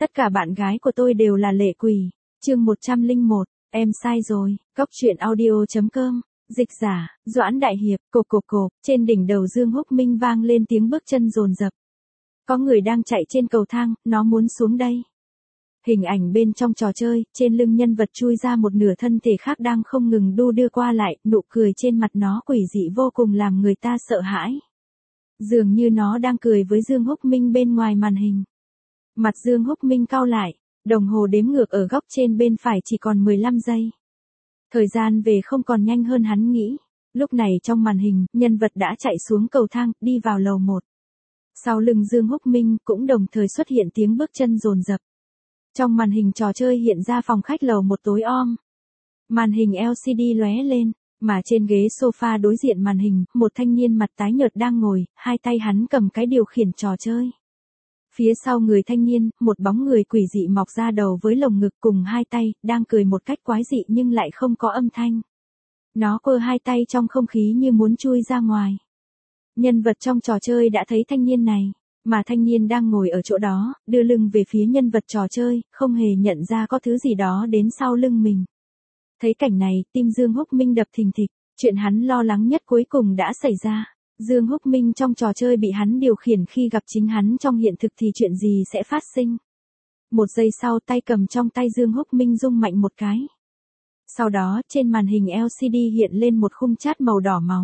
Tất cả bạn gái của tôi đều là lệ quỷ. Chương 101, em sai rồi. Cóc truyện audio.com. Dịch giả, Doãn Đại Hiệp, cộp. Trên đỉnh đầu Dương Húc Minh vang lên tiếng bước chân dồn dập. Có người đang chạy trên cầu thang, nó muốn xuống đây. Hình ảnh bên trong trò chơi, trên lưng nhân vật chui ra một nửa thân thể khác đang không ngừng đu đưa qua lại, nụ cười trên mặt nó quỷ dị vô cùng làm người ta sợ hãi. Dường như nó đang cười với Dương Húc Minh bên ngoài màn hình. Mặt Dương Húc Minh cau lại, đồng hồ đếm ngược ở góc trên bên phải chỉ còn 15 giây. Thời gian về không còn nhanh hơn hắn nghĩ. Lúc này trong màn hình, nhân vật đã chạy xuống cầu thang, đi vào lầu 1. Sau lưng Dương Húc Minh cũng đồng thời xuất hiện tiếng bước chân dồn dập. Trong màn hình trò chơi hiện ra phòng khách lầu 1 tối om. Màn hình LCD lóe lên, mà trên ghế sofa đối diện màn hình, một thanh niên mặt tái nhợt đang ngồi, hai tay hắn cầm cái điều khiển trò chơi. Phía sau người thanh niên, một bóng người quỷ dị mọc ra đầu với lồng ngực cùng hai tay, đang cười một cách quái dị nhưng lại không có âm thanh. Nó quơ hai tay trong không khí như muốn chui ra ngoài. Nhân vật trong trò chơi đã thấy thanh niên này, mà thanh niên đang ngồi ở chỗ đó, đưa lưng về phía nhân vật trò chơi, không hề nhận ra có thứ gì đó đến sau lưng mình. Thấy cảnh này, tim Dương Húc Minh đập thình thịch, chuyện hắn lo lắng nhất cuối cùng đã xảy ra. Dương Húc Minh trong trò chơi bị hắn điều khiển khi gặp chính hắn trong hiện thực thì chuyện gì sẽ phát sinh. Một giây sau tay cầm trong tay Dương Húc Minh rung mạnh một cái. Sau đó trên màn hình LCD hiện lên một khung chat màu đỏ máu.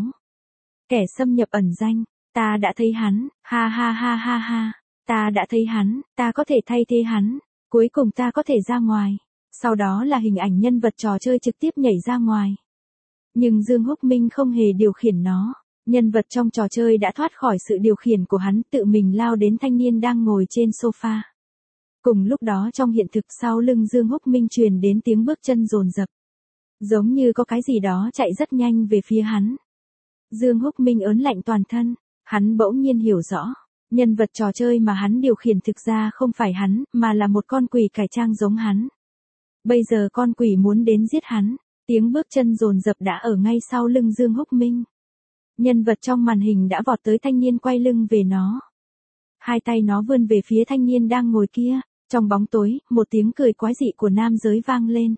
Kẻ xâm nhập ẩn danh, ta đã thấy hắn, ha ha ha ha ha, ta đã thấy hắn, ta có thể thay thế hắn, cuối cùng ta có thể ra ngoài. Sau đó là hình ảnh nhân vật trò chơi trực tiếp nhảy ra ngoài. Nhưng Dương Húc Minh không hề điều khiển nó. Nhân vật trong trò chơi đã thoát khỏi sự điều khiển của hắn, tự mình lao đến thanh niên đang ngồi trên sofa. Cùng lúc đó trong hiện thực sau lưng Dương Húc Minh truyền đến tiếng bước chân dồn dập. Giống như có cái gì đó chạy rất nhanh về phía hắn. Dương Húc Minh ớn lạnh toàn thân, hắn bỗng nhiên hiểu rõ. Nhân vật trò chơi mà hắn điều khiển thực ra không phải hắn, mà là một con quỷ cải trang giống hắn. Bây giờ con quỷ muốn đến giết hắn, tiếng bước chân dồn dập đã ở ngay sau lưng Dương Húc Minh. Nhân vật trong màn hình đã vọt tới thanh niên quay lưng về nó. Hai tay nó vươn về phía thanh niên đang ngồi kia, trong bóng tối, một tiếng cười quái dị của nam giới vang lên.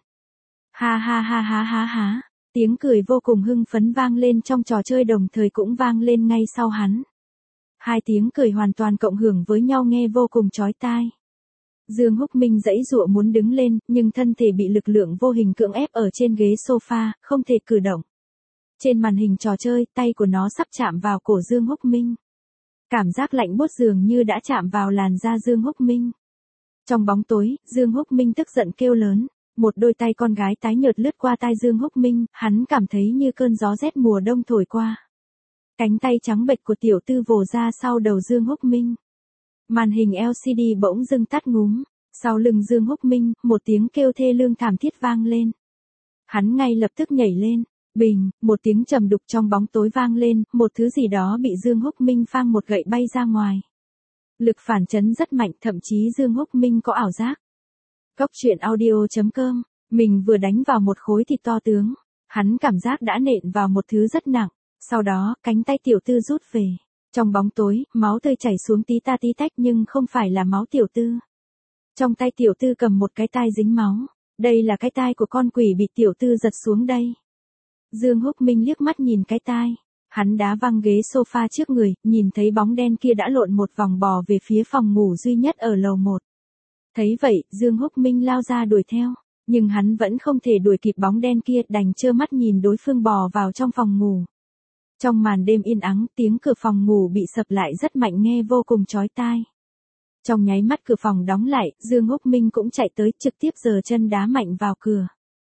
Ha ha ha ha ha ha, tiếng cười vô cùng hưng phấn vang lên trong trò chơi đồng thời cũng vang lên ngay sau hắn. Hai tiếng cười hoàn toàn cộng hưởng với nhau nghe vô cùng chói tai. Dương Húc Minh giãy giụa muốn đứng lên, nhưng thân thể bị lực lượng vô hình cưỡng ép ở trên ghế sofa, không thể cử động. Trên màn hình trò chơi, tay của nó sắp chạm vào cổ Dương Húc Minh. Cảm giác lạnh buốt dường như đã chạm vào làn da Dương Húc Minh. Trong bóng tối, Dương Húc Minh tức giận kêu lớn. Một đôi tay con gái tái nhợt lướt qua tai Dương Húc Minh, hắn cảm thấy như cơn gió rét mùa đông thổi qua. Cánh tay trắng bệch của tiểu tư vồ ra sau đầu Dương Húc Minh. Màn hình LCD bỗng dưng tắt ngúm. Sau lưng Dương Húc Minh, một tiếng kêu thê lương thảm thiết vang lên. Hắn ngay lập tức nhảy lên. Bình, một tiếng trầm đục trong bóng tối vang lên, một thứ gì đó bị Dương Húc Minh phang một gậy bay ra ngoài. Lực phản chấn rất mạnh, thậm chí Dương Húc Minh có ảo giác. Cóc truyện audio.com, mình vừa đánh vào một khối thịt to tướng. Hắn cảm giác đã nện vào một thứ rất nặng. Sau đó, cánh tay tiểu tư rút về. Trong bóng tối, máu tươi chảy xuống tí ta tí tách nhưng không phải là máu tiểu tư. Trong tay tiểu tư cầm một cái tai dính máu. Đây là cái tai của con quỷ bị tiểu tư giật xuống đây. Dương Húc Minh liếc mắt nhìn cái tai. Hắn đá văng ghế sofa trước người, nhìn thấy bóng đen kia đã lộn một vòng bò về phía phòng ngủ duy nhất ở lầu 1. Thấy vậy, Dương Húc Minh lao ra đuổi theo. Nhưng hắn vẫn không thể đuổi kịp bóng đen kia, đành trơ mắt nhìn đối phương bò vào trong phòng ngủ. Trong màn đêm yên ắng, tiếng cửa phòng ngủ bị sập lại rất mạnh nghe vô cùng chói tai. Trong nháy mắt cửa phòng đóng lại, Dương Húc Minh cũng chạy tới trực tiếp giơ chân đá mạnh vào cửa.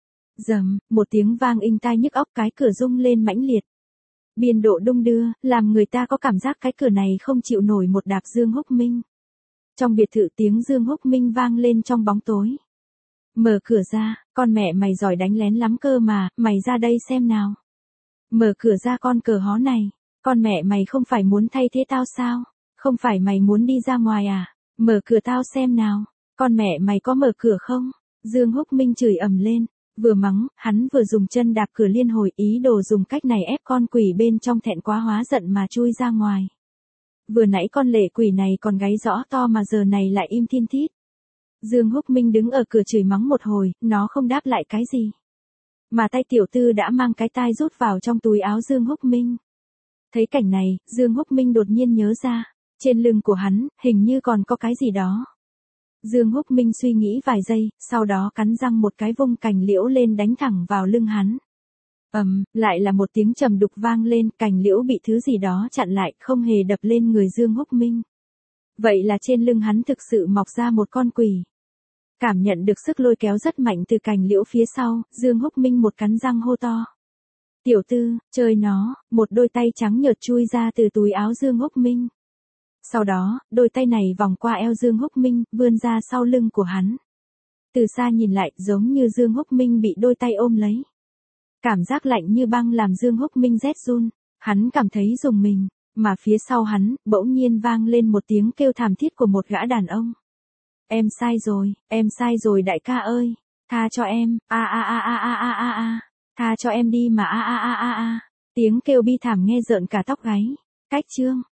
Rầm, một tiếng vang inh tai nhức óc, cái cửa rung lên mãnh liệt. Biên độ đung đưa, làm người ta có cảm giác cái cửa này không chịu nổi một đạp Dương Húc Minh. Trong biệt thự tiếng Dương Húc Minh vang lên trong bóng tối. Mở cửa ra, con mẹ mày giỏi đánh lén lắm cơ mà, mày ra đây xem nào. Mở cửa ra con cờ hó này, con mẹ mày không phải muốn thay thế tao sao? Không phải mày muốn đi ra ngoài à? Mở cửa tao xem nào, con mẹ mày có mở cửa không? Dương Húc Minh chửi ầm lên. Vừa mắng, hắn vừa dùng chân đạp cửa liên hồi, ý đồ dùng cách này ép con quỷ bên trong thẹn quá hóa giận mà chui ra ngoài. Vừa nãy con lệ quỷ này còn gáy rõ to mà giờ này lại im thiên thít. Dương Húc Minh đứng ở cửa chửi mắng một hồi, nó không đáp lại cái gì. Mà tay tiểu tư đã mang cái tai rút vào trong túi áo Dương Húc Minh. Thấy cảnh này, Dương Húc Minh đột nhiên nhớ ra, trên lưng của hắn, hình như còn có cái gì đó. Dương Húc Minh suy nghĩ vài giây, sau đó cắn răng một cái vung cành liễu lên đánh thẳng vào lưng hắn. Lại là một tiếng trầm đục vang lên, cành liễu bị thứ gì đó chặn lại, không hề đập lên người Dương Húc Minh. Vậy là trên lưng hắn thực sự mọc ra một con quỷ. Cảm nhận được sức lôi kéo rất mạnh từ cành liễu phía sau, Dương Húc Minh một cắn răng hô to. Tiểu tư, chơi nó, một đôi tay trắng nhợt chui ra từ túi áo Dương Húc Minh. Sau đó, đôi tay này vòng qua eo Dương Húc Minh, vươn ra sau lưng của hắn. Từ xa nhìn lại, giống như Dương Húc Minh bị đôi tay ôm lấy. Cảm giác lạnh như băng làm Dương Húc Minh rét run, hắn cảm thấy rùng mình, mà phía sau hắn, bỗng nhiên vang lên một tiếng kêu thảm thiết của một gã đàn ông. Em sai rồi đại ca ơi, tha cho em, tha cho em đi mà Tiếng kêu bi thảm nghe rợn cả tóc gáy. Cách chương